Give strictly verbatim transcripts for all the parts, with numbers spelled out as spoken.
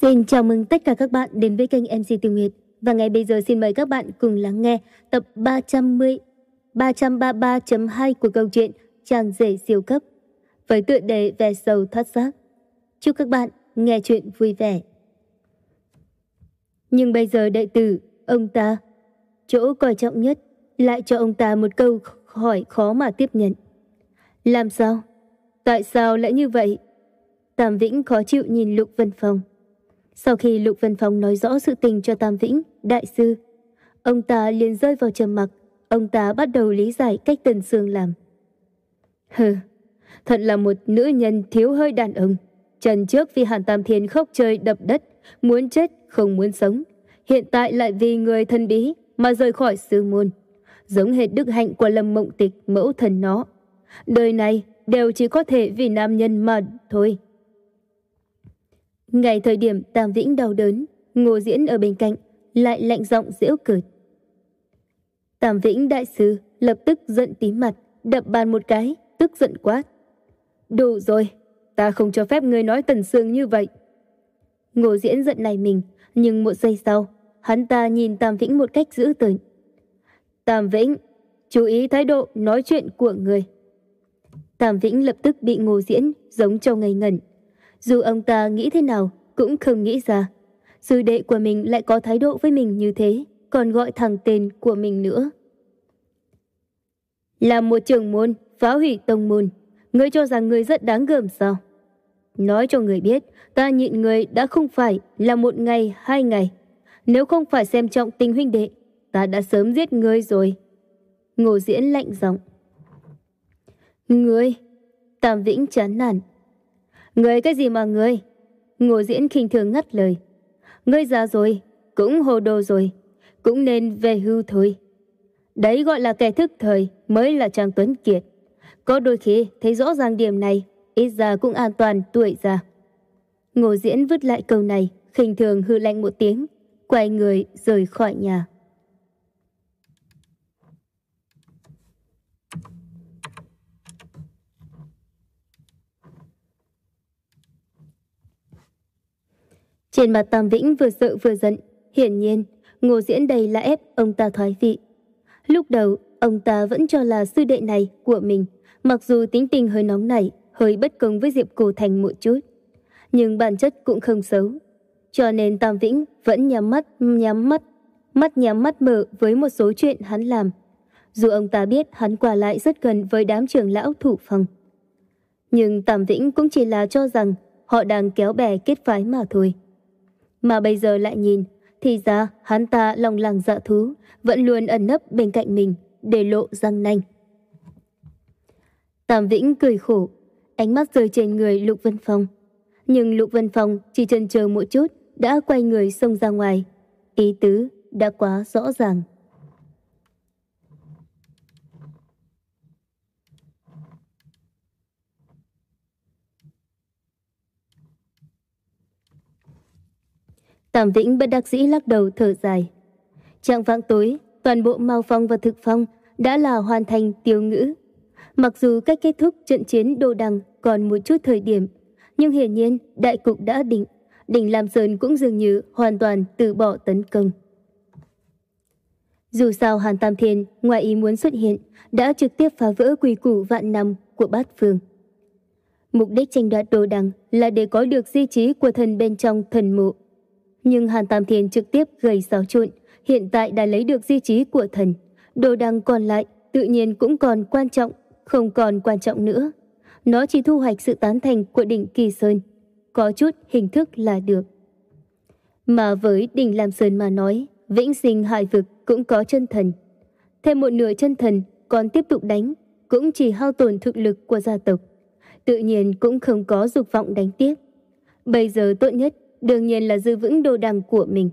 Xin chào mừng tất cả các bạn đến với kênh em xê Tiêu Nguyệt. Và ngay bây giờ xin mời các bạn cùng lắng nghe tập ba trăm mười, ba trăm ba mươi ba chấm hai của câu chuyện Chàng rể siêu cấp với tựa đề Ve sầu thoát xác. Chúc các bạn nghe chuyện vui vẻ. Nhưng bây giờ đệ tử, ông ta, chỗ coi trọng nhất, lại cho ông ta một câu hỏi khó mà tiếp nhận. Làm sao? Tại sao lại như vậy? Tam Vĩnh khó chịu nhìn Lục Vân Phong. Sau khi Lục Vân Phong nói rõ sự tình cho Tam Vĩnh, đại sư, ông ta liền rơi vào trầm mặc. Ông ta bắt đầu lý giải cách Tần Sương làm. Hừ, thật là một nữ nhân thiếu hơi đàn ông. Trần trước vì Hàn Tam Thiên khóc trời đập đất, muốn chết không muốn sống. Hiện tại lại vì người thân bí mà rời khỏi sư môn. Giống hệt đức hạnh của Lâm Mộng Tịch, mẫu thần nó. Đời này đều chỉ có thể vì nam nhân mà thôi. Ngày thời điểm Tam Vĩnh đau đớn, Ngô Diễn ở bên cạnh lại lạnh giọng giễu cợt. Tam Vĩnh đại sư lập tức giận tím mặt, đập bàn một cái, tức giận quát. Đủ rồi, ta không cho phép ngươi nói Tần Sương như vậy. Ngô Diễn giận này mình, nhưng một giây sau, hắn ta nhìn Tam Vĩnh một cách dữ tợn. Tam Vĩnh, chú ý thái độ nói chuyện của người. Tam Vĩnh lập tức bị Ngô Diễn giống cho ngây ngẩn. Dù ông ta nghĩ thế nào cũng không nghĩ ra sư đệ của mình lại có thái độ với mình như thế, còn gọi thẳng tên của mình nữa. Là một trưởng môn phá hủy tông môn, ngươi cho rằng ngươi rất đáng gờm sao? Nói cho người biết, ta nhịn người đã không phải là một ngày hai ngày. Nếu không phải xem trọng tình huynh đệ, ta đã sớm giết ngươi rồi. Ngô Diễn lạnh giọng. Ngươi? Tam Vĩnh chán nản. Ngươi cái gì mà ngươi? Ngô Diễn khinh thường ngắt lời. Ngươi già rồi, cũng hồ đồ rồi, cũng nên về hưu thôi. Đấy gọi là kẻ thức thời mới là Trang Tuấn Kiệt. Có đôi khi thấy rõ ràng điểm này, ít ra cũng an toàn tuổi già. Ngô Diễn vứt lại câu này, khinh thường hư lạnh một tiếng, quay người rời khỏi nhà. Trên mặt Tam Vĩnh vừa sợ vừa giận, hiển nhiên Ngô Diễn đây là ép ông ta thoái vị. Lúc đầu ông ta vẫn cho là sư đệ này của mình, mặc dù tính tình hơi nóng nảy, hơi bất công với Diệp Cổ Thành một chút, nhưng bản chất cũng không xấu. Cho nên Tam Vĩnh vẫn nhắm mắt nhắm mắt, mắt nhắm mắt mở với một số chuyện hắn làm. Dù ông ta biết hắn qua lại rất gần với đám trưởng lão thủ phòng, nhưng Tam Vĩnh cũng chỉ là cho rằng họ đang kéo bè kết phái mà thôi. Mà bây giờ lại nhìn, thì ra hắn ta lòng làng dạ thú, vẫn luôn ẩn nấp bên cạnh mình, để lộ răng nanh. Tam Vĩnh cười khổ, ánh mắt rơi trên người Lục Vân Phong. Nhưng Lục Vân Phong chỉ chần chờ một chút, đã quay người xông ra ngoài. Ý tứ đã quá rõ ràng. Tam Vĩnh bất đắc dĩ lắc đầu thở dài. Trạng vạng tối, toàn bộ Mao Phong và Thực Phong đã là hoàn thành tiêu ngữ. Mặc dù cách kết thúc trận chiến Đồ Đằng còn một chút thời điểm, nhưng hiển nhiên đại cục đã định, đỉnh Lam Sơn cũng dường như hoàn toàn từ bỏ tấn công. Dù sao Hàn Tam Thiên ngoài ý muốn xuất hiện, đã trực tiếp phá vỡ quy củ vạn năm của bát phương. Mục đích tranh đoạt Đồ Đằng là để có được di trí của thần bên trong thần mộ. Nhưng Hàn Tam Thiên trực tiếp gây xáo trộn, hiện tại đã lấy được di trí của thần. Đồ đằng còn lại tự nhiên cũng còn quan trọng, không còn quan trọng nữa. Nó chỉ thu hoạch sự tán thành của đỉnh Kỳ Sơn, có chút hình thức là được. Mà với đỉnh Lam Sơn mà nói, vĩnh sinh hải vực cũng có chân thần. Thêm một nửa chân thần còn tiếp tục đánh, cũng chỉ hao tổn thực lực của gia tộc. Tự nhiên cũng không có dục vọng đánh tiếp. Bây giờ tốt nhất đương nhiên là giữ vững đồ đằng của mình.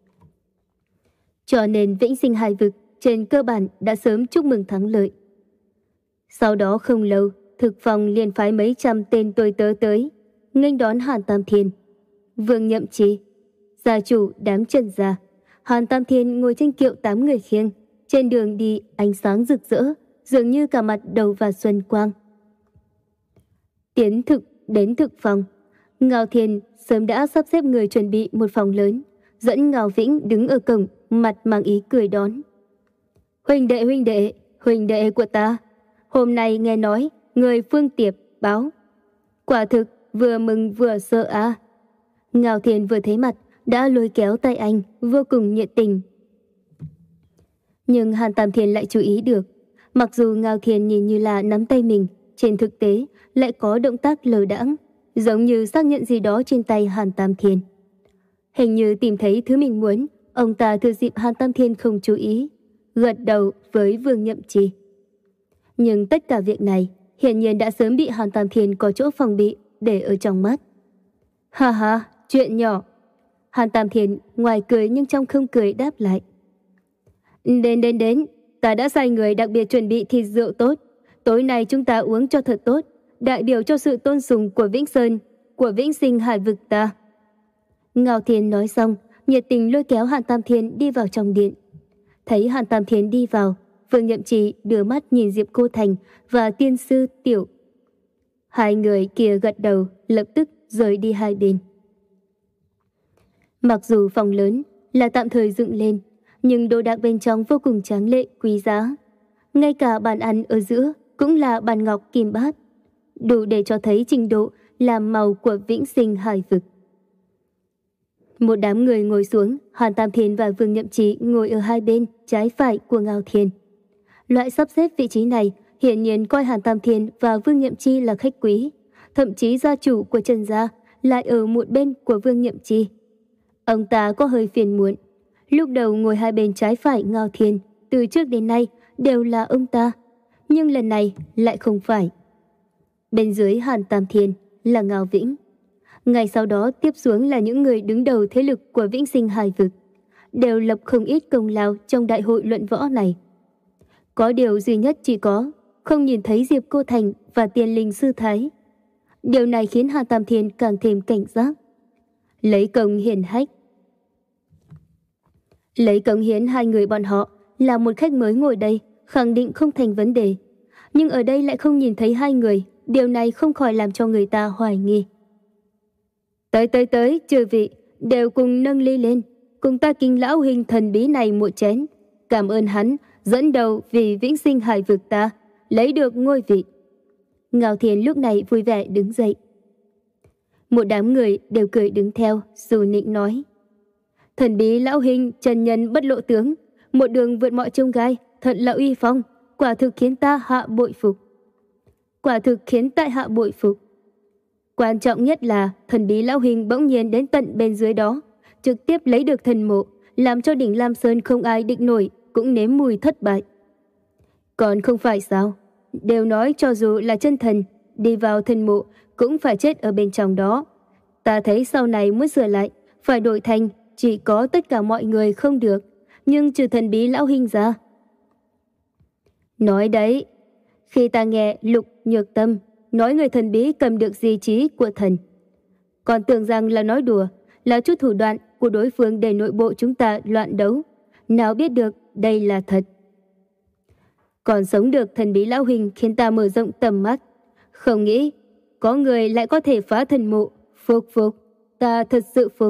Cho nên vĩnh sinh hải vực trên cơ bản đã sớm chúc mừng thắng lợi. Sau đó không lâu, Thực Phong liền phái mấy trăm tên tôi tớ tới, nghênh đón Hàn Tam Thiên. Vương Nhậm Chi, gia chủ đám Trần gia, Hàn Tam Thiên ngồi trên kiệu tám người khiêng, trên đường đi ánh sáng rực rỡ, dường như cả mặt đầu và xuân quang. Tiến thực đến Thực Phong, Ngao Thiên sớm đã sắp xếp người chuẩn bị một phòng lớn, dẫn Ngao Vĩnh đứng ở cổng, mặt mang ý cười đón. Huynh đệ huynh đệ, huynh đệ của ta, hôm nay nghe nói người Phương Tiệp báo. Quả thực vừa mừng vừa sợ à. Ngao Thiên vừa thấy mặt đã lôi kéo tay anh, vô cùng nhiệt tình. Nhưng Hàn Tam Thiên lại chú ý được, mặc dù Ngao Thiên nhìn như là nắm tay mình, trên thực tế lại có động tác lờ đãng, giống như xác nhận gì đó trên tay Hàn Tam Thiên. Hình như tìm thấy thứ mình muốn, ông ta thừa dịp Hàn Tam Thiên không chú ý, gật đầu với Vương Nhậm Chi. Nhưng tất cả việc này hiển nhiên đã sớm bị Hàn Tam Thiên có chỗ phòng bị để ở trong mắt. Ha ha, chuyện nhỏ. Hàn Tam Thiên ngoài cười nhưng trong không cười đáp lại. Đến đến đến, ta đã sai người đặc biệt chuẩn bị thịt rượu tốt. Tối nay chúng ta uống cho thật tốt, đại biểu cho sự tôn sùng của Vĩnh Sơn, của Vĩnh Sinh Hải vực ta. Ngao Thiên nói xong, nhiệt tình lôi kéo Hàn Tam Thiên đi vào trong điện. Thấy Hàn Tam Thiên đi vào, Vương Nhậm Trì đưa mắt nhìn Diệp Cô Thành và tiên sư Tiểu. Hai người kia gật đầu, lập tức rời đi hai bên. Mặc dù phòng lớn là tạm thời dựng lên, nhưng đồ đạc bên trong vô cùng tráng lệ, quý giá. Ngay cả bàn ăn ở giữa cũng là bàn ngọc kim bát, đủ để cho thấy trình độ làm màu của Vĩnh Sinh Hải vực. Một đám người ngồi xuống, Hàn Tam Thiên và Vương Nhậm Chí ngồi ở hai bên trái phải của Ngao Thiên. Loại sắp xếp vị trí này hiển nhiên coi Hàn Tam Thiên và Vương Nhậm Chi là khách quý, thậm chí gia chủ của Trần gia lại ở một bên của Vương Nhậm Chi. Ông ta có hơi phiền muộn. Lúc đầu ngồi hai bên trái phải Ngao Thiên, từ trước đến nay đều là ông ta, nhưng lần này lại không phải. Bên dưới Hàn Tam Thiên là Ngao Vĩnh. Ngày sau đó tiếp xuống là những người đứng đầu thế lực của Vĩnh Sinh Hải vực, đều lập không ít công lao trong đại hội luận võ này. Có điều duy nhất chỉ có không nhìn thấy Diệp Cô Thành và Tiên Linh Sư Thái. Điều này khiến Hàn Tam Thiên càng thêm cảnh giác. Lấy công hiển hách. Lấy công hiến hai người bọn họ là một khách mới ngồi đây, khẳng định không thành vấn đề. Nhưng ở đây lại không nhìn thấy hai người, điều này không khỏi làm cho người ta hoài nghi. Tới tới tới, chư vị, đều cùng nâng ly lên, cùng ta kính lão huynh thần bí này một chén. Cảm ơn hắn, dẫn đầu vì Vĩnh Sinh Hải vực ta, lấy được ngôi vị. Ngao Thiên lúc này vui vẻ đứng dậy. Một đám người đều cười đứng theo, dù nịnh nói. Thần bí lão huynh trần nhân bất lộ tướng, một đường vượt mọi chông gai, thật là uy phong, quả thực khiến ta hạ bội phục. Quả thực khiến tại hạ bội phục. Quan trọng nhất là thần bí lão huynh bỗng nhiên đến tận bên dưới đó, trực tiếp lấy được thần mộ, làm cho đỉnh Lam Sơn không ai địch nổi, cũng nếm mùi thất bại. Còn không phải sao? Đều nói cho dù là chân thần, đi vào thần mộ cũng phải chết ở bên trong đó. Ta thấy sau này muốn sửa lại, phải đổi thành chỉ có tất cả mọi người không được, nhưng trừ thần bí lão huynh ra. Nói đấy, khi ta nghe Lục Nhược Tâm nói người thần bí cầm được di trí của thần, còn tưởng rằng là nói đùa, là chút thủ đoạn của đối phương để nội bộ chúng ta loạn đấu. Nào biết được đây là thật. Còn sống được thần bí lão huynh khiến ta mở rộng tầm mắt. Không nghĩ có người lại có thể phá thần mộ. Phục phục, ta thật sự phục.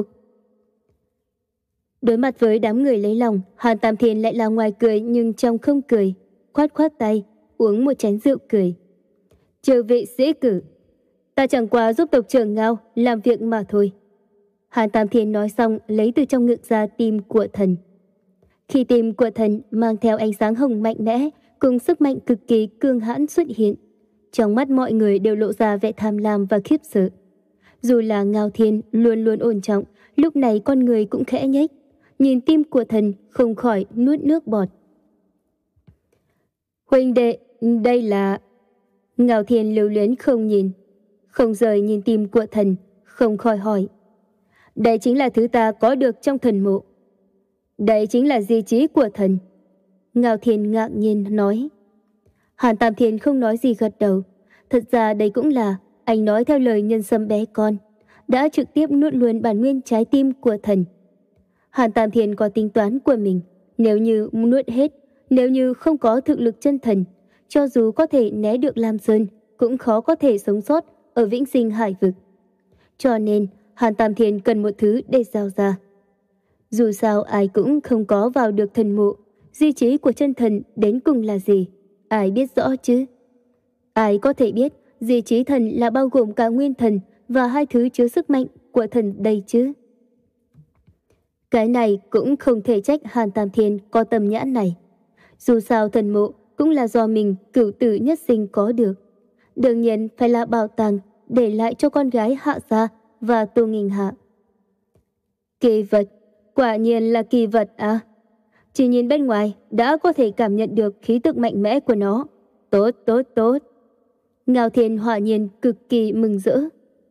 Đối mặt với đám người lấy lòng, Hàn Tam Thiên lại là ngoài cười nhưng trong không cười, khoát khoát tay, uống một chén rượu cười. Chư vị sĩ cử, ta chẳng qua giúp tộc trưởng Ngao làm việc mà thôi. Hàn Tam Thiên nói xong lấy từ trong ngực ra tim của thần. Khi tim của thần mang theo ánh sáng hồng mạnh mẽ cùng sức mạnh cực kỳ cương hãn xuất hiện, trong mắt mọi người đều lộ ra vẻ tham lam và khiếp sợ. Dù là Ngao Thiên luôn luôn ổn trọng, lúc này con người cũng khẽ nhếch, nhìn tim của thần không khỏi nuốt nước bọt. Huynh đệ, đây là... Ngao Thiên lưu luyến không nhìn, không rời nhìn tim của thần, không khỏi hỏi. Đây chính là thứ ta có được trong thần mộ. Đây chính là di trí của thần. Ngao Thiên ngạc nhiên nói. Hàn Tam Thiên không nói gì gật đầu. Thật ra đây cũng là anh nói theo lời nhân sâm bé con, đã trực tiếp nuốt luôn bản nguyên trái tim của thần. Hàn Tam Thiên có tính toán của mình, nếu như nuốt hết, nếu như không có thực lực chân thần, cho dù có thể né được Lam Sơn, cũng khó có thể sống sót ở Vĩnh Sinh Hải vực. Cho nên, Hàn Tam Thiên cần một thứ để giao ra. Dù sao ai cũng không có vào được thần mộ, di trí của chân thần đến cùng là gì, ai biết rõ chứ? Ai có thể biết di trí thần là bao gồm cả nguyên thần và hai thứ chứa sức mạnh của thần đây chứ? Cái này cũng không thể trách Hàn Tam Thiên có tâm nhãn này. Dù sao thần mộ cũng là do mình cửu tử nhất sinh có được. Đương nhiên phải là bảo tàng để lại cho con gái Hạ Gia và Tô Nghinh Hạ. Kỳ vật, quả nhiên là kỳ vật à? Chỉ nhìn bên ngoài đã có thể cảm nhận được khí tức mạnh mẽ của nó. Tốt, tốt, tốt. Ngao Thiên hỏa nhiên cực kỳ mừng rỡ.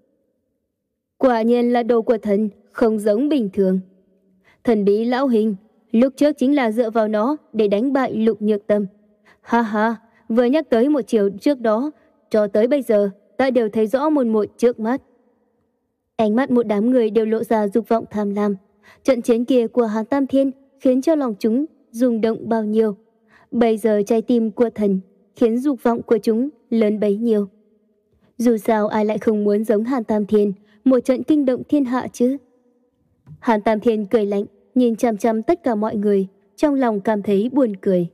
Quả nhiên là đồ của thần, không giống bình thường. Thần bí lão hình, lúc trước chính là dựa vào nó để đánh bại Lục Nhược Tâm. Ha ha, vừa nhắc tới một chiều trước đó, cho tới bây giờ, ta đều thấy rõ mồn một trước mắt. Ánh mắt một đám người đều lộ ra dục vọng tham lam. Trận chiến kia của Hàn Tam Thiên khiến cho lòng chúng rung động bao nhiêu. Bây giờ trái tim của thần khiến dục vọng của chúng lớn bấy nhiêu. Dù sao ai lại không muốn giống Hàn Tam Thiên, một trận kinh động thiên hạ chứ. Hàn Tam Thiên cười lạnh, nhìn chằm chằm tất cả mọi người, trong lòng cảm thấy buồn cười.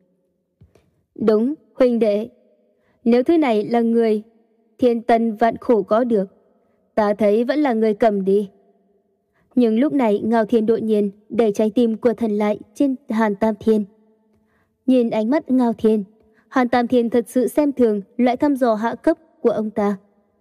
Đúng, huynh đệ. Nếu thứ này là người thiên tân vạn khổ có được, ta thấy vẫn là người cầm đi. Nhưng lúc này Ngao Thiên đột nhiên đẩy trái tim của thần lại trên Hàn Tam Thiên. Nhìn ánh mắt Ngao Thiên, Hàn Tam Thiên thật sự xem thường loại thăm dò hạ cấp của ông ta.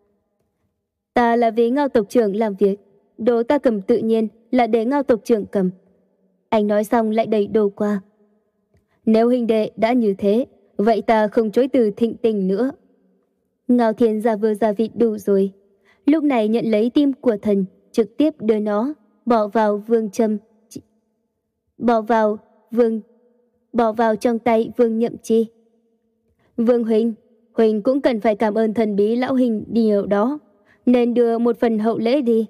Ta là vì Ngao tộc trưởng làm việc, đồ ta cầm tự nhiên là để Ngao tộc trưởng cầm. Anh nói xong lại đẩy đồ qua. Nếu huynh đệ đã như thế, vậy ta không chối từ thịnh tình nữa. Ngao Thiên ra vừa ra vịt đủ rồi. Lúc này nhận lấy tim của thần, trực tiếp đưa nó bỏ vào vương châm, bỏ vào vương, bỏ vào trong tay Vương Nhậm Chi. Vương huynh, huynh cũng cần phải cảm ơn thần bí lão hình điều đó, nên đưa một phần hậu lễ đi.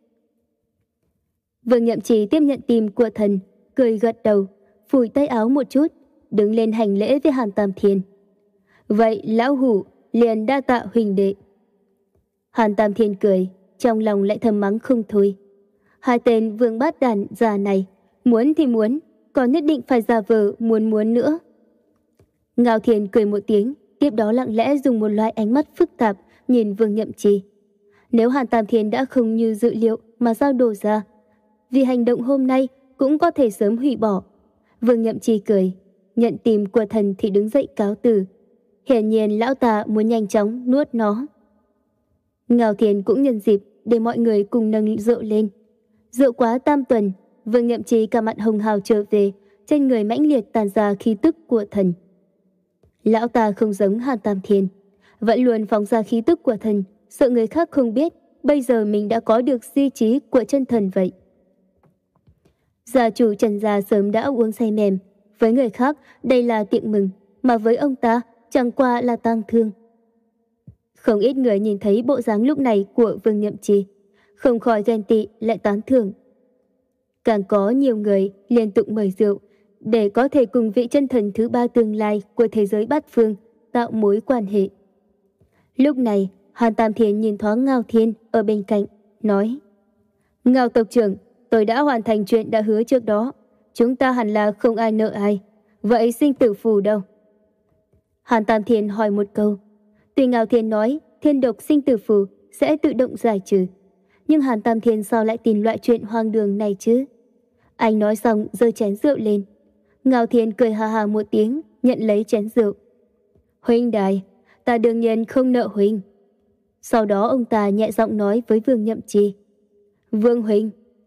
Vương Nhậm Chi tiếp nhận tim của thần, cười gật đầu, phủi tay áo một chút, đứng lên hành lễ với Hàn Tam Thiên. Vậy lão hủ liền đa tạ huynh đệ. Hàn Tam Thiên cười, trong lòng lại thầm mắng không thôi. Hai tên vương bát đàn già này, muốn thì muốn, còn nhất định phải giả vờ muốn muốn nữa. Ngao Thiên cười một tiếng, tiếp đó lặng lẽ dùng một loại ánh mắt phức tạp nhìn Vương Nhậm Chi. Nếu Hàn Tam Thiên đã không như dự liệu mà giao đồ ra, vì hành động hôm nay cũng có thể sớm hủy bỏ. Vương Nhậm Chi cười, nhận tìm của thần thì đứng dậy cáo từ. Hiển nhiên lão ta muốn nhanh chóng nuốt nó. Ngao Thiên cũng nhân dịp để mọi người cùng nâng rượu lên. Rượu quá tam tuần, Vương Nhậm Chi cả mặt hồng hào trở về, trên người mãnh liệt tàn ra khí tức của thần. Lão ta không giống Hàn Tam Thiên, vẫn luôn phóng ra khí tức của thần, sợ người khác không biết bây giờ mình đã có được di trí của chân thần vậy. Gia chủ Trần gia sớm đã uống say mềm, với người khác đây là tiệc mừng, mà với ông ta chẳng qua là tang thương. Không ít người nhìn thấy bộ dáng lúc này của Vương Nhậm Chi, không khỏi ghen tị lại tán thưởng. Càng có nhiều người liên tục mời rượu để có thể cùng vị chân thần thứ ba tương lai của thế giới bát phương tạo mối quan hệ. Lúc này, Hàn Tam Thiên nhìn thoáng Ngao Thiên ở bên cạnh, nói: Ngao tộc trưởng, tôi đã hoàn thành chuyện đã hứa trước đó. Chúng ta hẳn là không ai nợ ai. Vậy sinh tử phù đâu? Hàn Tam Thiên hỏi một câu. Tuy Ngao Thiên nói thiên độc sinh tử phù sẽ tự động giải trừ, nhưng Hàn Tam Thiên sao lại tin loại chuyện hoang đường này chứ? Anh nói xong giơ chén rượu lên. Ngao Thiên cười ha ha một tiếng, nhận lấy chén rượu. Huynh đài, ta đương nhiên không nợ huynh. Sau đó ông ta nhẹ giọng nói với Vương Nhậm Chi: Vương huynh.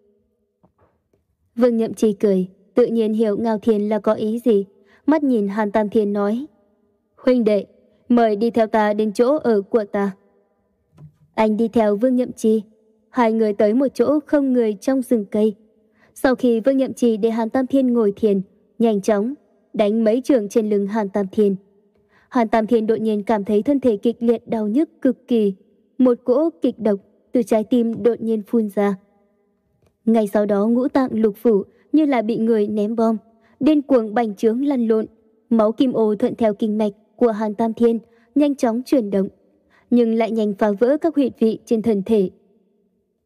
Vương Nhậm Chi cười, tự nhiên hiểu Ngao Thiên là có ý gì, mắt nhìn Hàn Tam Thiên nói: Huynh đệ, mời đi theo ta đến chỗ ở của ta. Anh đi theo Vương Nhậm Chi, hai người tới một chỗ không người trong rừng cây. Sau khi Vương Nhậm Chi để Hàn Tam Thiên ngồi thiền, nhanh chóng đánh mấy trường trên lưng Hàn Tam Thiên. Hàn Tam Thiên đột nhiên cảm thấy thân thể kịch liệt đau nhức cực kỳ, một cỗ kịch độc từ trái tim đột nhiên phun ra. Ngay sau đó ngũ tạng lục phủ như là bị người ném bom, điên cuồng bành trướng lăn lộn, máu kim ô thuận theo kinh mạch của Hàn Tam Thiên nhanh chóng chuyển động, nhưng lại nhanh phá vỡ các huyệt vị trên thân thể.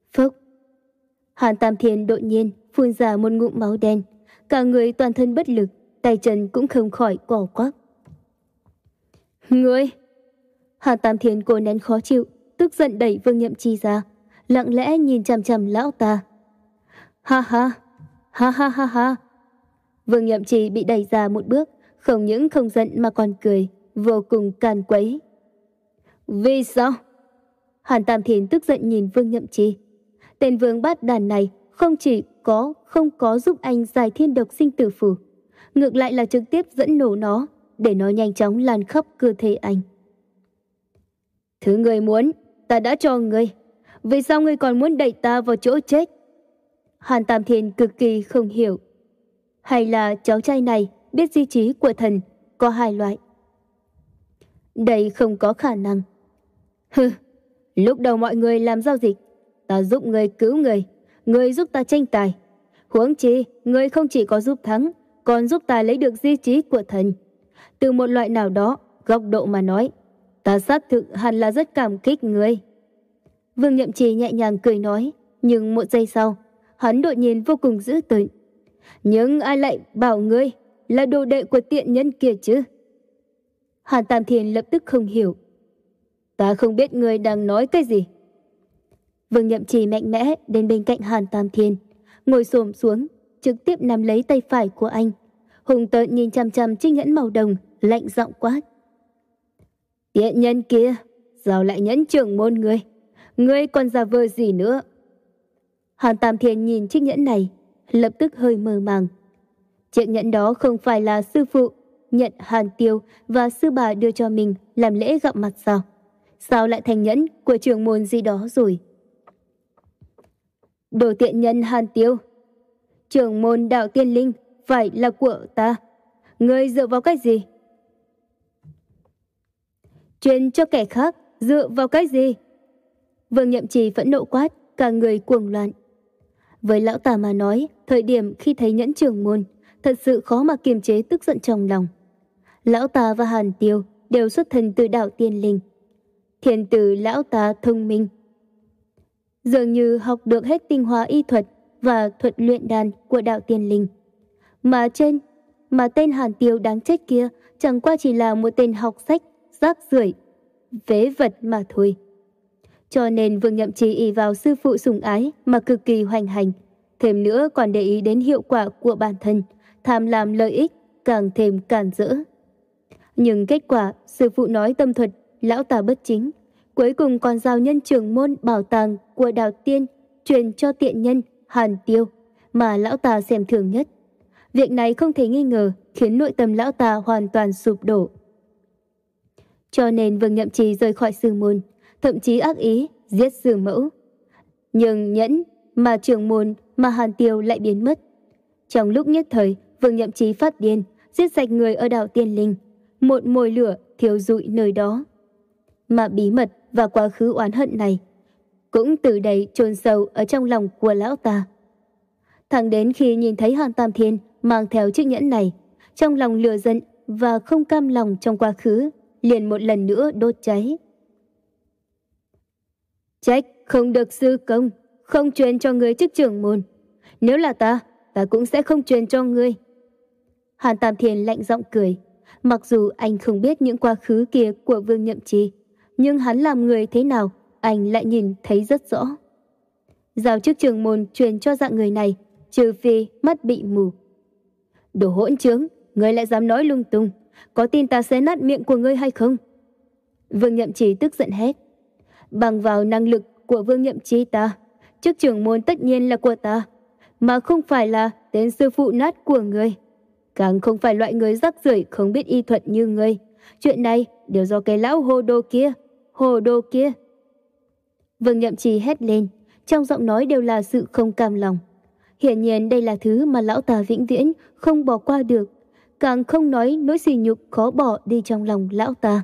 Phốc. Hàn Tam Thiên đột nhiên phun ra một ngụm máu đen, cả người toàn thân bất lực, tay chân cũng không khỏi cò quắp. Ngươi! Hàn Tam Thiên cố nén khó chịu, tức giận đẩy Vương Nhậm Chi ra, lặng lẽ nhìn chằm chằm lão ta. Ha ha! Ha ha ha ha! Vương Nhậm Chi bị đẩy ra một bước, không những không giận mà còn cười, vô cùng càn quấy. Vì sao? Hàn Tam Thiên tức giận nhìn Vương Nhậm Chi. Tên vương bát đàn này không chỉ có không có giúp anh giải thiên độc sinh tử phù, ngược lại là trực tiếp dẫn nổ nó, để nó nhanh chóng lan khắp cơ thể anh. Thứ ngươi muốn, ta đã cho ngươi. Vì sao ngươi còn muốn đẩy ta vào chỗ chết? Hàn Tam Thiên cực kỳ không hiểu. Hay là cháu trai này biết di trí của thần có hai loại? Đây không có khả năng. Hừ, lúc đầu mọi người làm giao dịch, ta giúp ngươi cứu người, ngươi giúp ta tranh tài. Huống chi, ngươi không chỉ có giúp thắng, còn giúp ta lấy được di trí của thần. Từ một loại nào đó, góc độ mà nói, ta xác thực hẳn là rất cảm kích ngươi. Vương Nhậm Chi nhẹ nhàng cười nói, nhưng một giây sau, hắn đột nhiên vô cùng dữ tợn. Nhưng ai lại bảo ngươi là đồ đệ của tiện nhân kia chứ? Hàn Tam Thiên lập tức không hiểu. Ta không biết ngươi đang nói cái gì. Vương Nhậm Chi mạnh mẽ đến bên cạnh Hàn Tam Thiên, ngồi xổm xuống, trực tiếp nắm lấy tay phải của anh, hùng tợn nhìn chằm chằm chiếc nhẫn màu đồng, lạnh giọng quát. Tiện nhân kia, giao lại nhẫn trưởng môn ngươi, ngươi còn giả vờ gì nữa? Hàn Tam Thiên nhìn chiếc nhẫn này, lập tức hơi mơ màng. Chiếc nhẫn đó không phải là sư phụ nhận Hàn Tiêu và sư bà đưa cho mình làm lễ gặp mặt sao? Sao lại thành nhẫn của trưởng môn gì đó rồi? Đồ tiện nhân Hàn Tiêu, trưởng môn đạo tiên linh phải là của ta. Ngươi dựa vào cái gì? Truyền cho kẻ khác dựa vào cái gì? Vương Nhậm Chi phẫn nộ quát, cả người cuồng loạn. Với lão ta mà nói, thời điểm khi thấy nhẫn trưởng môn, thật sự khó mà kiềm chế tức giận trong lòng. Lão ta và Hàn Tiêu đều xuất thân từ đạo tiên linh. Thiên tử lão ta thông minh, dường như học được hết tinh hoa y thuật và thuật luyện đan của đạo tiên linh. Mà trên, mà tên Hàn Tiêu đáng chết kia chẳng qua chỉ là một tên học sách, rác rưởi, phế vật mà thôi. Cho nên Vương Nhậm Chi ỷ vào sư phụ sủng ái mà cực kỳ hoành hành, thêm nữa còn để ý đến hiệu quả của bản thân, tham lam lợi ích, càng thêm càn rỡ. Nhưng kết quả, sư phụ nói tâm thuật, lão ta bất chính, cuối cùng còn giao nhân trưởng môn bảo tàng của đạo tiên truyền cho tiện nhân Hàn Tiêu mà lão ta xem thường nhất. Việc này không thể nghi ngờ khiến nội tâm lão ta hoàn toàn sụp đổ. Cho nên Vương Nhậm Chi rời khỏi sư môn, thậm chí ác ý giết sư mẫu. Nhưng nhẫn mà trưởng môn mà Hàn Tiêu lại biến mất. Trong lúc nhất thời, Vương Nhậm Chi phát điên, giết sạch người ở đạo tiên linh, một mồi lửa thiêu rụi nơi đó. Mà bí mật và quá khứ oán hận này cũng từ đấy chôn sâu ở trong lòng của lão ta. Thẳng đến khi nhìn thấy Hàn Tam Thiên mang theo chiếc nhẫn này, trong lòng lửa giận và không cam lòng trong quá khứ liền một lần nữa đốt cháy. Trách không được sư công không truyền cho người chức trưởng môn. Nếu là ta, ta cũng sẽ không truyền cho ngươi. Hàn Tam Thiên lạnh giọng cười. Mặc dù anh không biết những quá khứ kia của Vương Nhậm Chi, nhưng hắn làm người thế nào, anh lại nhìn thấy rất rõ. Giao chức trưởng môn truyền cho dạng người này, trừ phi mắt bị mù. Đồ hỗn trướng, ngươi lại dám nói lung tung, có tin ta xé nát miệng của ngươi hay không? Vương Nhậm Chi tức giận hét. Bằng vào năng lực của Vương Nhậm Chi ta, chức trưởng môn tất nhiên là của ta, mà không phải là tên sư phụ nát của ngươi. Càng không phải loại người rắc rưởi không biết y thuật như ngươi. Chuyện này đều do cái lão hồ đồ kia, hồ đồ kia. Vương Nhậm Chi hét lên, trong giọng nói đều là sự không cam lòng. Hiển nhiên đây là thứ mà lão ta vĩnh viễn không bỏ qua được, càng không nói nỗi sỉ nhục khó bỏ đi trong lòng lão ta.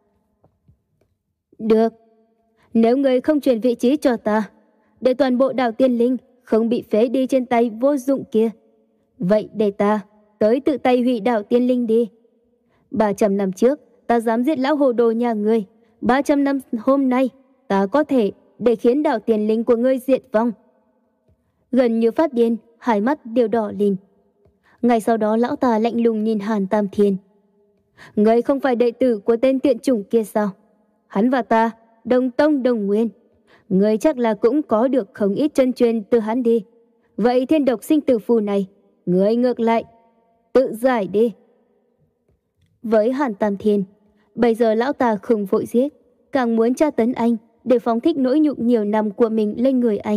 Được, nếu ngươi không truyền vị trí cho ta, để toàn bộ đạo tiên linh không bị phế đi trên tay vô dụng kia, vậy để ta tới tự tay hủy đạo tiên linh đi. Ba trăm năm trước ta dám giết lão hồ đồ nhà ngươi, ba trăm năm hôm nay ta có thể để khiến đảo Tiền Linh của ngươi diệt vong. Gần như phát điên, hai mắt đều đỏ lên. Ngay sau đó lão ta lạnh lùng nhìn Hàn Tam Thiên. Ngươi không phải đệ tử của tên tiện chủng kia sao? Hắn và ta đồng tông đồng nguyên, ngươi chắc là cũng có được không ít chân truyền từ hắn đi. Vậy thiên độc sinh tử phù này, ngươi ngược lại tự giải đi. Với Hàn Tam Thiên, bây giờ lão ta không vội giết, càng muốn tra tấn anh để phóng thích nỗi nhục nhiều năm của mình lên người anh.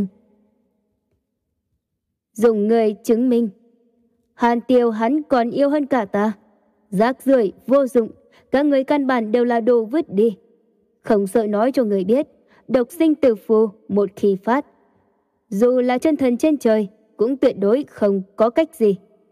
Dùng người chứng minh Hàn Tiêu hắn còn yêu hơn cả ta. Rác rưởi vô dụng, các người căn bản đều là đồ vứt đi. Không sợ nói cho người biết, độc sinh tử phù một khi phát, dù là chân thần trên trời cũng tuyệt đối không có cách gì.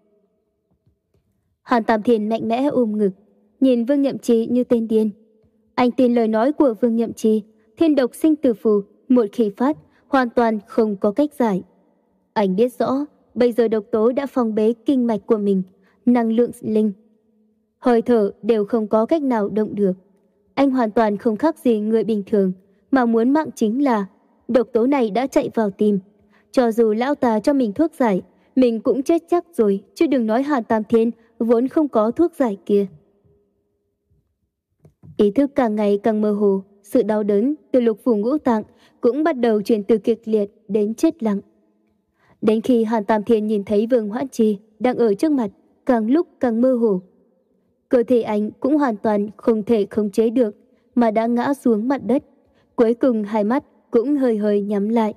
Hàn Tam Thiên mạnh mẽ ôm ngực, nhìn Vương Nhậm Trì như tên điên. Anh tin lời nói của Vương Nhậm Trì, thiên độc sinh tử phù một khi phát hoàn toàn không có cách giải. Anh biết rõ bây giờ độc tố đã phong bế kinh mạch của mình, năng lượng linh, hơi thở đều không có cách nào động được. Anh hoàn toàn không khác gì người bình thường, mà muốn mạng chính là độc tố này đã chạy vào tim. Cho dù lão ta cho mình thuốc giải, mình cũng chết chắc rồi, chứ đừng nói Hàn Tam Thiên vốn không có thuốc giải kia. Ý thức càng ngày càng mơ hồ, sự đau đớn từ lục phủ ngũ tạng cũng bắt đầu chuyển từ kịch liệt đến chết lặng. Đến khi Hàn Tam Thiên nhìn thấy Vương Hoãn Trì đang ở trước mặt, càng lúc càng mơ hồ. Cơ thể anh cũng hoàn toàn không thể khống chế được, mà đã ngã xuống mặt đất. Cuối cùng hai mắt cũng hơi hơi nhắm lại.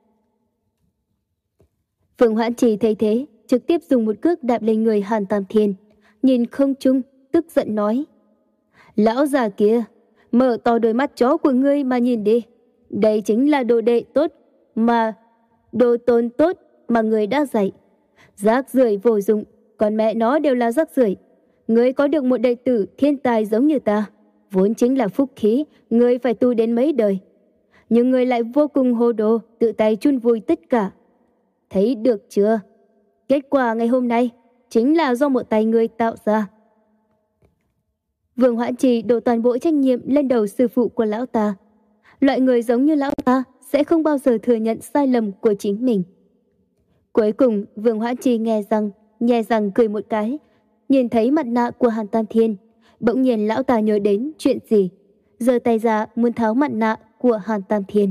Vương Hoãn Trì thấy thế, trực tiếp dùng một cước đạp lên người Hàn Tam Thiên, nhìn không trung, tức giận nói: Lão già kia, mở to đôi mắt chó của ngươi mà nhìn đi. Đây chính là đồ đệ tốt mà đồ tôn tốt mà người đã dạy. Rác rưởi vô dụng, còn mẹ nó đều là rác rưởi. Ngươi có được một đệ tử thiên tài giống như ta, vốn chính là phúc khí, ngươi phải tu đến mấy đời. Nhưng ngươi lại vô cùng hồ đồ, tự tay chôn vùi tất cả. Thấy được chưa? Kết quả ngày hôm nay chính là do một tay ngươi tạo ra. Vương Hoãn Trì đổ toàn bộ trách nhiệm lên đầu sư phụ của lão ta. Loại người giống như lão ta sẽ không bao giờ thừa nhận sai lầm của chính mình. Cuối cùng Vương Hoãn Trì nghe rằng, nghe rằng cười một cái, nhìn thấy mặt nạ của Hàn Tam Thiên, bỗng nhiên lão ta nhớ đến chuyện gì, giơ tay ra muốn tháo mặt nạ của Hàn Tam Thiên.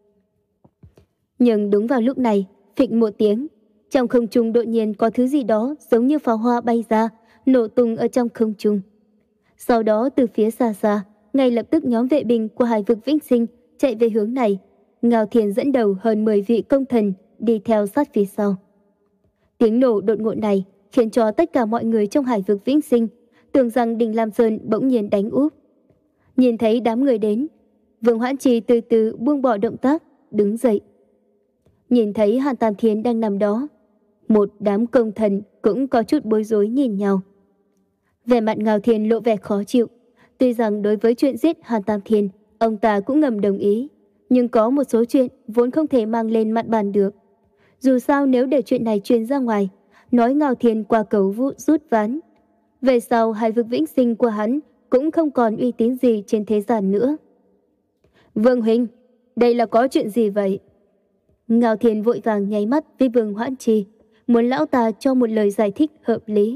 Nhưng đúng vào lúc này, phịch một tiếng, trong không trung đột nhiên có thứ gì đó giống như pháo hoa bay ra, nổ tung ở trong không trung. Sau đó từ phía xa xa, ngay lập tức nhóm vệ binh của Hải vực Vĩnh Sinh chạy về hướng này. Ngao Thiên dẫn đầu hơn mười vị công thần đi theo sát phía sau. Tiếng nổ đột ngột này khiến cho tất cả mọi người trong Hải vực Vĩnh Sinh tưởng rằng Đình Lam Sơn bỗng nhiên đánh úp. Nhìn thấy đám người đến, Vương Hoãn Trì từ từ buông bỏ động tác, đứng dậy. Nhìn thấy Hàn Tam Thiên đang nằm đó, một đám công thần cũng có chút bối rối nhìn nhau. Vẻ mặt Ngao Thiên lộ vẻ khó chịu. Tuy rằng đối với chuyện giết Hàn Tam Thiên, ông ta cũng ngầm đồng ý, nhưng có một số chuyện vốn không thể mang lên mặt bàn được. Dù sao nếu để chuyện này truyền ra ngoài, nói Ngao Thiên qua cầu vũ rút ván, về sau Hải vực Vĩnh Sinh của hắn cũng không còn uy tín gì trên thế gian nữa. Vương huynh, đây là có chuyện gì vậy? Ngao Thiên vội vàng nháy mắt với Vương Hoãn Trì, muốn lão ta cho một lời giải thích hợp lý.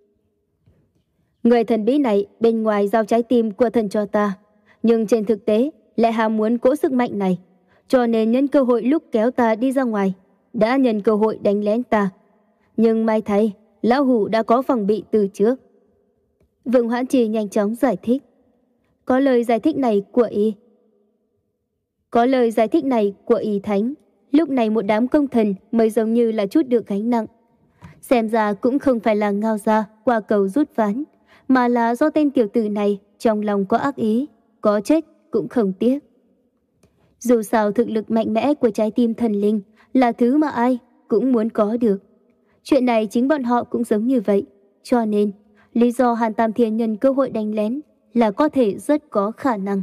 Người thần bí này bên ngoài giao trái tim của thần cho ta, nhưng trên thực tế lại ham muốn cỗ sức mạnh này, cho nên nhân cơ hội lúc kéo ta đi ra ngoài, đã nhân cơ hội đánh lén ta. Nhưng may thay, lão hủ đã có phòng bị từ trước. Vương Hoãn Trì nhanh chóng giải thích. Có lời giải thích này của y. Có lời giải thích này của y thánh, lúc này một đám công thần mới giống như là chút được gánh nặng. Xem ra cũng không phải là Ngao gia qua cầu rút ván, mà là do tên tiểu tử này trong lòng có ác ý, có chết cũng không tiếc. Dù sao thực lực mạnh mẽ của trái tim thần linh là thứ mà ai cũng muốn có được. Chuyện này chính bọn họ cũng giống như vậy, cho nên lý do Hàn Tam Thiên nhân cơ hội đánh lén là có thể rất có khả năng.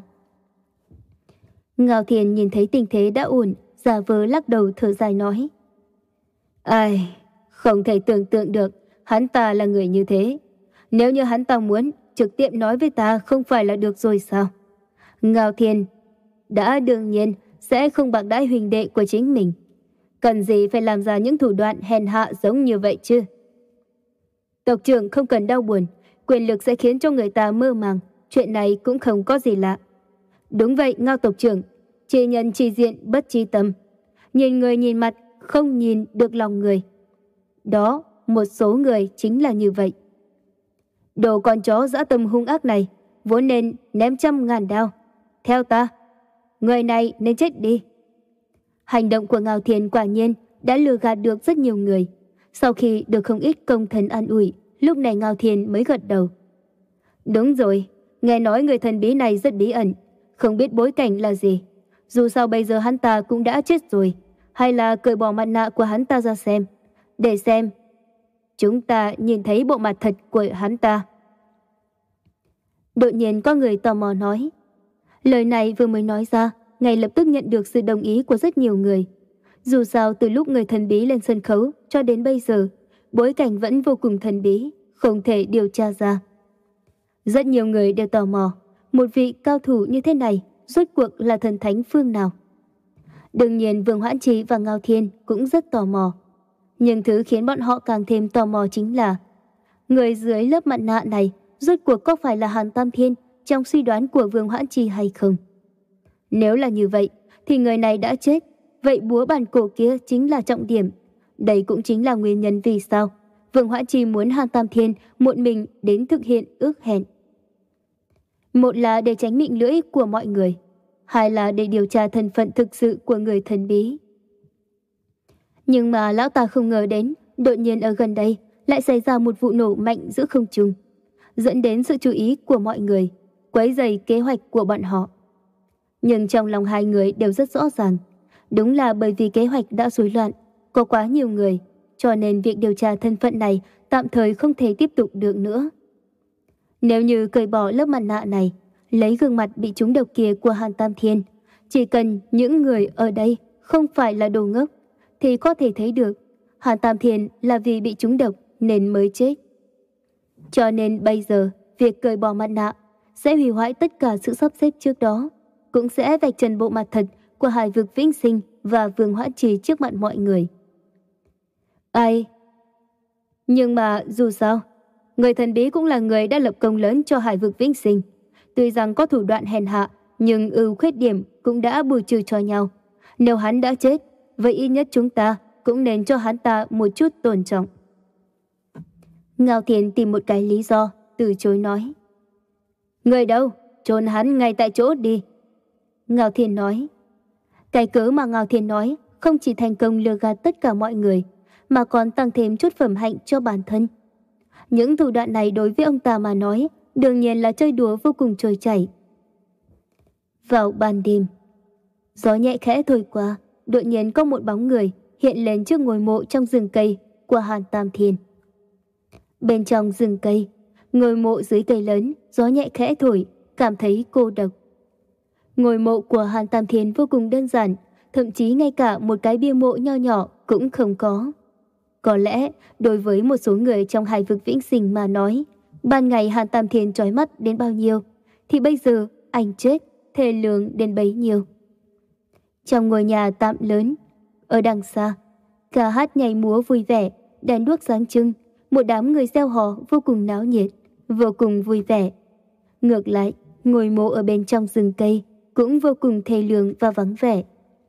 Ngao Thiên nhìn thấy tình thế đã ổn, giả vờ lắc đầu thở dài nói: Ai, không thể tưởng tượng được hắn ta là người như thế. Nếu như hắn ta muốn, trực tiếp nói với ta không phải là được rồi sao? Ngao Thiên đã đương nhiên sẽ không bạc đãi huynh đệ của chính mình. Cần gì phải làm ra những thủ đoạn hèn hạ giống như vậy chứ? Tộc trưởng không cần đau buồn, quyền lực sẽ khiến cho người ta mơ màng, chuyện này cũng không có gì lạ. Đúng vậy Ngao tộc trưởng, chi nhân chi diện bất chi tâm. Nhìn người nhìn mặt, không nhìn được lòng người. Đó, một số người chính là như vậy. Đồ con chó dã tâm hung ác này, vốn nên ném trăm ngàn đao. Theo ta, người này nên chết đi. Hành động của Ngao Thiên quả nhiên đã lừa gạt được rất nhiều người. Sau khi được không ít công thần an ủi, lúc này Ngao Thiên mới gật đầu. Đúng rồi, nghe nói người thần bí này rất bí ẩn, không biết bối cảnh là gì. Dù sao bây giờ hắn ta cũng đã chết rồi, hay là cởi bỏ mặt nạ của hắn ta ra xem, để xem chúng ta nhìn thấy bộ mặt thật của hắn ta. Đột nhiên có người tò mò nói. Lời này vừa mới nói ra, ngay lập tức nhận được sự đồng ý của rất nhiều người. Dù sao từ lúc người thần bí lên sân khấu cho đến bây giờ, bối cảnh vẫn vô cùng thần bí, không thể điều tra ra. Rất nhiều người đều tò mò, một vị cao thủ như thế này rốt cuộc là thần thánh phương nào. Đương nhiên Vương Hoãn Trì và Ngao Thiên cũng rất tò mò. Nhưng thứ khiến bọn họ càng thêm tò mò chính là người dưới lớp mặt nạ này rốt cuộc có phải là Hàn Tam Thiên trong suy đoán của Vương Hoãn Trì hay không. Nếu là như vậy thì người này đã chết, vậy búa bàn cổ kia chính là trọng điểm. Đây cũng chính là nguyên nhân vì sao Vương Hoãn Trì muốn Hàn Tam Thiên một mình đến thực hiện ước hẹn. Một là để tránh miệng lưỡi của mọi người, hai là để điều tra thân phận thực sự của người thần bí. Nhưng mà lão ta không ngờ đến, đột nhiên ở gần đây lại xảy ra một vụ nổ mạnh giữa không trung, dẫn đến sự chú ý của mọi người, quấy rầy kế hoạch của bọn họ. Nhưng trong lòng hai người đều rất rõ ràng, đúng là bởi vì kế hoạch đã rối loạn, có quá nhiều người, cho nên việc điều tra thân phận này tạm thời không thể tiếp tục được nữa. Nếu như cởi bỏ lớp mặt nạ này, lấy gương mặt bị trúng độc kia của Hàn Tam Thiên, chỉ cần những người ở đây không phải là đồ ngốc, thì có thể thấy được Hàn Tam Thiên là vì bị trúng độc nên mới chết. Cho nên bây giờ, việc cởi bỏ mặt nạ sẽ hủy hoại tất cả sự sắp xếp trước đó, cũng sẽ vạch trần bộ mặt thật của Hải Vực Vĩnh Sinh và Vương Hoãn Trì trước mặt mọi người. Ai? Nhưng mà dù sao, người thần bí cũng là người đã lập công lớn cho Hải Vực Vĩnh Sinh. Tuy rằng có thủ đoạn hèn hạ, nhưng ưu khuyết điểm cũng đã bù trừ cho nhau. Nếu hắn đã chết, vậy ít nhất chúng ta cũng nên cho hắn ta một chút tôn trọng. Ngao Thiên tìm một cái lý do, từ chối nói. Người đâu? Chôn hắn ngay tại chỗ đi. Ngao Thiên nói. Cái cớ mà Ngao Thiên nói không chỉ thành công lừa gạt tất cả mọi người, mà còn tăng thêm chút phẩm hạnh cho bản thân. Những thủ đoạn này đối với ông ta mà nói, đương nhiên là chơi đùa vô cùng trôi chảy. Vào ban đêm, gió nhẹ khẽ thổi qua, đột nhiên có một bóng người hiện lên trước ngôi mộ trong rừng cây của Hàn Tam Thiên. Bên trong rừng cây, ngôi mộ dưới cây lớn, gió nhẹ khẽ thổi, cảm thấy cô độc. Ngôi mộ của Hàn Tam Thiên vô cùng đơn giản, thậm chí ngay cả một cái bia mộ nho nhỏ cũng không có. Có lẽ, đối với một số người trong Hải Vực Vĩnh Sinh mà nói, ban ngày Hàn Tam Thiên chói mắt đến bao nhiêu, thì bây giờ anh chết, thê lương đến bấy nhiêu. Trong ngôi nhà tạm lớn, ở đằng xa, ca hát nhảy múa vui vẻ, đèn đuốc sáng trưng, một đám người reo hò vô cùng náo nhiệt, vô cùng vui vẻ. Ngược lại, ngôi mộ ở bên trong rừng cây cũng vô cùng thê lương và vắng vẻ.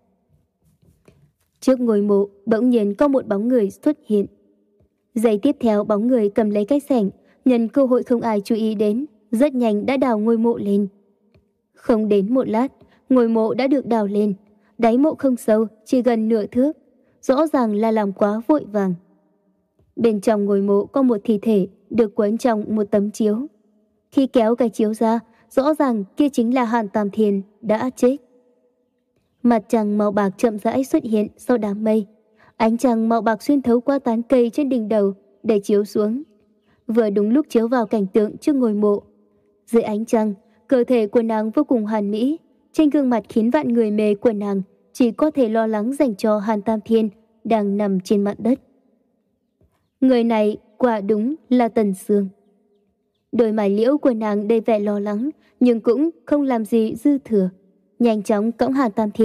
Trước ngôi mộ, bỗng nhiên có một bóng người xuất hiện. Giây tiếp theo, bóng người cầm lấy cái xẻng, nhân cơ hội không ai chú ý đến, rất nhanh đã đào ngôi mộ lên. Không đến một lát, ngôi mộ đã được đào lên. Đáy mộ không sâu, chỉ gần nửa thước, rõ ràng là làm quá vội vàng. Bên trong ngôi mộ có một thi thể được quấn trong một tấm chiếu. Khi kéo cái chiếu ra, rõ ràng kia chính là Hàn Tam Thiên đã chết. Mặt trăng màu bạc chậm rãi xuất hiện sau đám mây. Ánh trăng màu bạc xuyên thấu qua tán cây trên đỉnh đầu để chiếu xuống. Vừa đúng lúc chiếu vào cảnh tượng trước ngôi mộ. Dưới ánh trăng, cơ thể của nàng vô cùng hoàn mỹ. Trên gương mặt khiến vạn người mê của nàng chỉ có thể lo lắng dành cho Hàn Tam Thiên đang nằm trên mặt đất. Người này quả đúng là Tần Sương. Đôi mày liễu của nàng đầy vẻ lo lắng, nhưng cũng không làm gì dư thừa. Nhanh chóng cõng Hàn Tam Thiên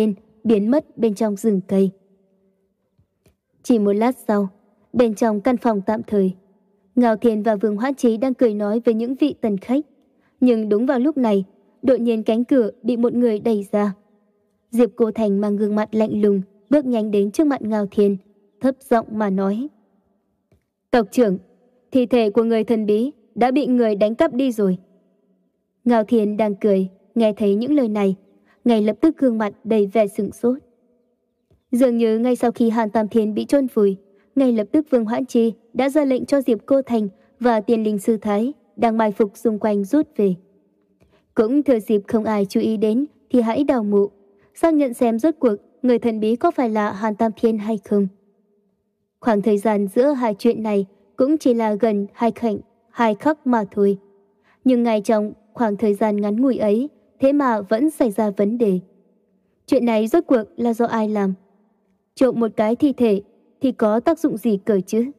biến mất bên trong rừng cây. Chỉ một lát sau, bên trong căn phòng tạm thời, Ngao Thiên và Vương Hoãn Trí đang cười nói với những vị tần khách. Nhưng đúng vào lúc này, đột nhiên cánh cửa bị một người đẩy ra. Diệp Cô Thành mang gương mặt lạnh lùng, bước nhanh đến trước mặt Ngao Thiên, thấp giọng mà nói. Tộc trưởng, thi thể của người thần bí đã bị người đánh cắp đi rồi. Ngao Thiên đang cười, nghe thấy những lời này, ngay lập tức gương mặt đầy vẻ sửng sốt. Dường như ngay sau khi Hàn Tam Thiên bị chôn vùi, ngay lập tức Vương Hoãn Chi đã ra lệnh cho Diệp Cô Thành và Tiên Linh Sư Thái đang mai phục xung quanh rút về. Cũng thừa dịp không ai chú ý đến thì hãy đào mộ, xác nhận xem rốt cuộc người thần bí có phải là Hàn Tam Thiên hay không. Khoảng thời gian giữa hai chuyện này cũng chỉ là gần hai khảnh, hai khắc mà thôi. Nhưng ngay trong khoảng thời gian ngắn ngủi ấy, thế mà vẫn xảy ra vấn đề. Chuyện này rốt cuộc là do ai làm? Trộm một cái thi thể thì có tác dụng gì cỡ chứ?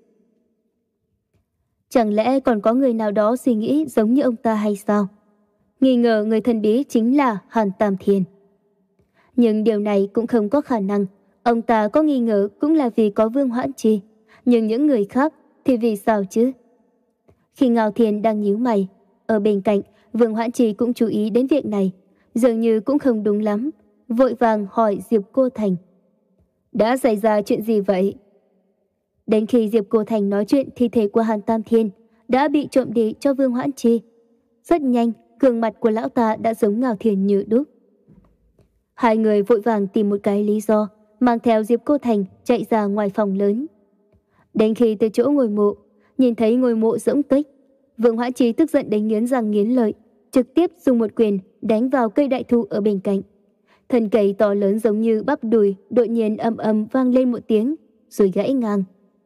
Chẳng lẽ còn có người nào đó suy nghĩ giống như ông ta hay sao? Nghi ngờ người thần bí chính là Hàn Tam Thiên. Nhưng điều này cũng không có khả năng. Ông ta có nghi ngờ cũng là vì có Vương Hoãn Chi. Nhưng những người khác thì vì sao chứ? Khi Ngao Thiên đang nhíu mày, ở bên cạnh, Vương Hoãn Chi cũng chú ý đến việc này. Dường như cũng không đúng lắm. Vội vàng hỏi Diệp Cô Thành. Đã xảy ra chuyện gì vậy? Đến khi Diệp Cô Thành nói chuyện thi thể của Hàn Tam Thiên đã bị trộm đi cho Vương Hoãn Chi. Rất nhanh, gương mặt của lão ta đã giống Ngao Thiên như đúc. Hai người vội vàng tìm một cái lý do, mang theo Diệp Cô Thành chạy ra ngoài phòng lớn. Đến khi tới chỗ ngôi mộ, nhìn thấy ngôi mộ rỗng tuếch, Vương Hoãn Chi tức giận đến nghiến răng nghiến lợi, trực tiếp dùng một quyền đánh vào cây đại thụ ở bên cạnh. Thân cây to lớn giống như bắp đùi đột nhiên ầm ầm vang lên một tiếng, rồi gãy ngang.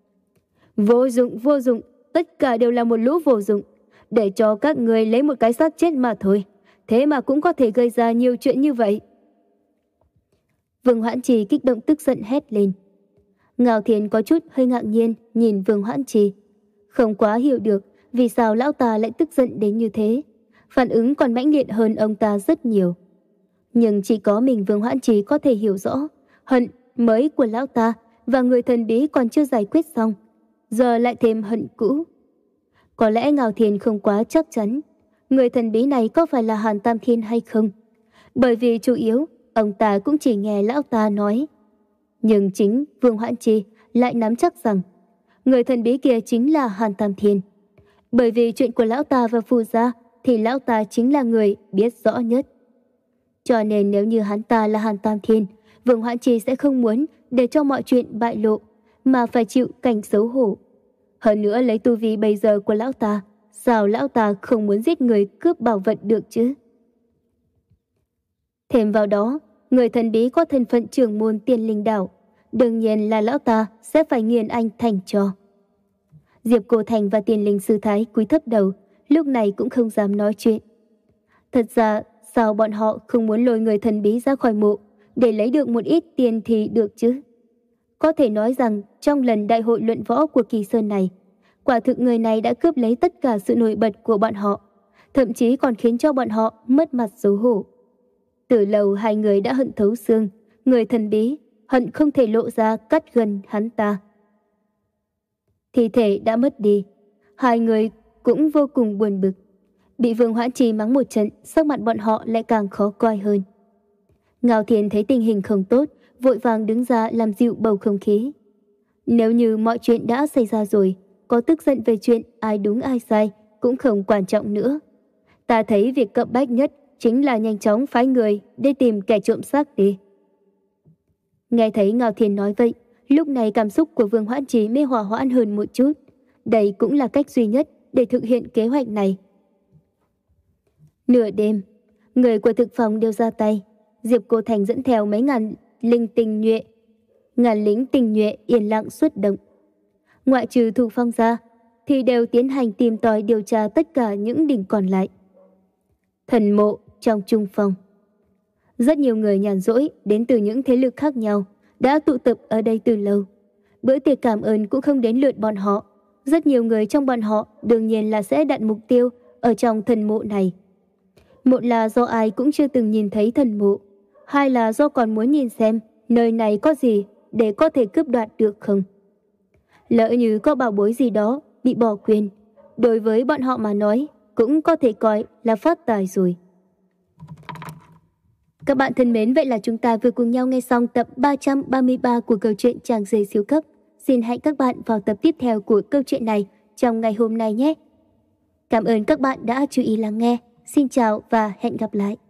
Vô dụng, vô dụng, tất cả đều là một lũ vô dụng, để cho các người lấy một cái xác chết mà thôi, thế mà cũng có thể gây ra nhiều chuyện như vậy. Vương Hoãn Trì kích động tức giận hét lên. Ngao Thiên có chút hơi ngạc nhiên nhìn Vương Hoãn Trì, không quá hiểu được vì sao lão ta lại tức giận đến như thế, phản ứng còn mãnh liệt hơn ông ta rất nhiều. Nhưng chỉ có mình Vương Hoãn Trì có thể hiểu rõ, hận mới của lão ta và người thần bí còn chưa giải quyết xong, giờ lại thêm hận cũ. Có lẽ Ngao Thiên không quá chắc chắn người thần bí này có phải là Hàn Tam Thiên hay không, bởi vì chủ yếu ông ta cũng chỉ nghe lão ta nói. Nhưng chính Vương Hoãn Trì lại nắm chắc rằng người thần bí kia chính là Hàn Tam Thiên. Bởi vì chuyện của lão ta và Phù gia thì lão ta chính là người biết rõ nhất. Cho nên nếu như hắn ta là Hàn Tam Thiên, Vương Hoãn Trì sẽ không muốn để cho mọi chuyện bại lộ, mà phải chịu cảnh xấu hổ. Hơn nữa lấy tu vi bây giờ của lão ta, sao lão ta không muốn giết người cướp bảo vật được chứ? Thêm vào đó, người thần bí có thân phận trưởng môn Tiên Linh Đảo, đương nhiên là lão ta sẽ phải nghiền anh thành trò. Diệp Cô Thành và Tiên Linh Sư Thái cúi thấp đầu, lúc này cũng không dám nói chuyện. Thật ra, sao bọn họ không muốn lôi người thần bí ra khỏi mộ để lấy được một ít tiền thì được chứ? Có thể nói rằng trong lần đại hội luận võ của Kỳ Sơn này, quả thực người này đã cướp lấy tất cả sự nổi bật của bọn họ, thậm chí còn khiến cho bọn họ mất mặt xấu hổ. Từ lâu hai người đã hận thấu xương, người thần bí hận không thể lộ ra cắt gần hắn ta. Thi thể đã mất đi, hai người cũng vô cùng buồn bực. Bị Vương Hoãn Trì mắng một trận, sắc mặt bọn họ lại càng khó coi hơn. Ngao Thiên thấy tình hình không tốt, vội vàng đứng ra làm dịu bầu không khí. Nếu như mọi chuyện đã xảy ra rồi, có tức giận về chuyện ai đúng ai sai cũng không quan trọng nữa. Ta thấy việc cấp bách nhất chính là nhanh chóng phái người để tìm kẻ trộm xác đi. Nghe thấy Ngao Thiên nói vậy, lúc này cảm xúc của Vương Hoãn Trì mới hòa hoãn hơn một chút. Đây cũng là cách duy nhất để thực hiện kế hoạch này. Nửa đêm, người của thực phòng đều ra tay. Diệp Cô Thành dẫn theo mấy ngàn linh tinh nhuệ, ngàn lính tinh nhuệ yên lặng xuất động. Ngoại trừ Thủ Phong ra, thì đều tiến hành tìm tòi điều tra tất cả những đỉnh còn lại. Thần mộ trong trung phòng. Rất nhiều người nhàn rỗi đến từ những thế lực khác nhau đã tụ tập ở đây từ lâu. Bữa tiệc cảm ơn cũng không đến lượt bọn họ. Rất nhiều người trong bọn họ đương nhiên là sẽ đặt mục tiêu ở trong thần mộ này. Một là do ai cũng chưa từng nhìn thấy thần mộ, hai là do còn muốn nhìn xem nơi này có gì để có thể cướp đoạt được không? Lỡ như có bảo bối gì đó bị bỏ quên, đối với bọn họ mà nói cũng có thể coi là phát tài rồi. Các bạn thân mến, vậy là chúng ta vừa cùng nhau nghe xong tập ba trăm ba mươi ba của câu chuyện Chàng rể siêu cấp. Xin hẹn các bạn vào tập tiếp theo của câu chuyện này trong ngày hôm nay nhé. Cảm ơn các bạn đã chú ý lắng nghe. Xin chào và hẹn gặp lại.